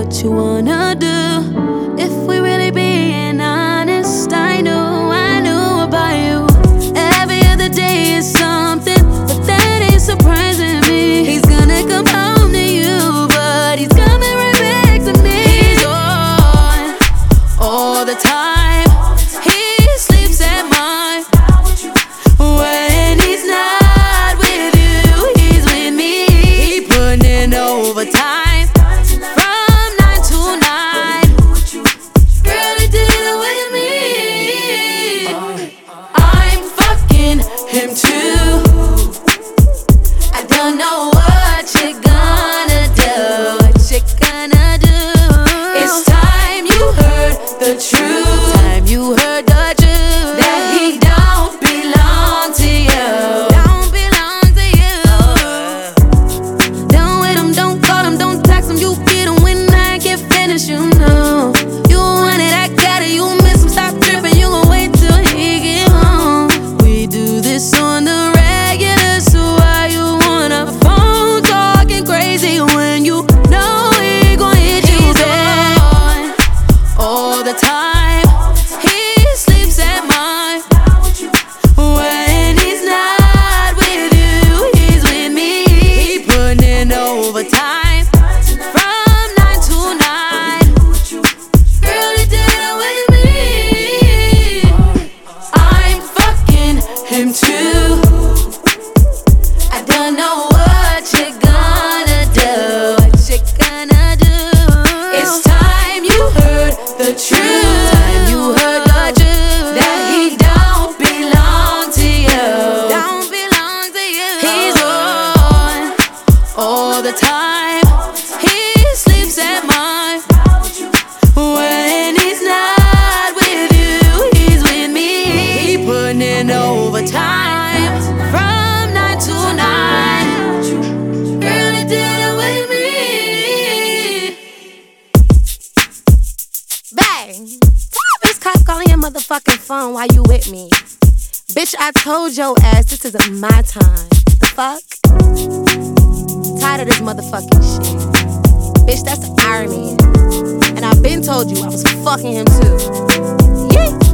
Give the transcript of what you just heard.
what you wanna do. If we really being honest, I know about you. Every other day is something, but that ain't surprising me. He's gonna come home to you, but he's coming right back to me. He's on all the time. He sleeps at mine. When he's not with you, he's with me. He putting in overtime. Him too. I don't know what you're gonna do. What you gonna do? It's time you heard the truth. Time you heard the truth. That he don't belong to you. Don't belong to you. Don't wait him, don't call him, don't text him. You get him when I get finished, you know. You want it, I got it. You miss him, stop tripping. You gon' wait till he get home. We do this on the regular, so why you wanna phone talking crazy when you know he gon' hit you back all the time? He sleeps at mine. When he's not with you, he's with me. He putting in overtime from 9 to 9. Girl, he did it with me. I'm fucking him too. I don't know what you're gonna do. What you gonna do? It's time you heard the truth. Time you heard the truth. That he don't belong to you. Don't belong to you. He's on all the time. He sleeps at mine. When he's not with you, he's with me. He putting in overtime from 9 to 9. Girl, he did it with me. Bang! Stop this cop calling your motherfucking phone while you with me. Bitch, I told your ass this isn't my time. The fuck? Tired of this motherfucking shit. Bitch, that's the irony. And I've been told you I was fucking him too. Yeah.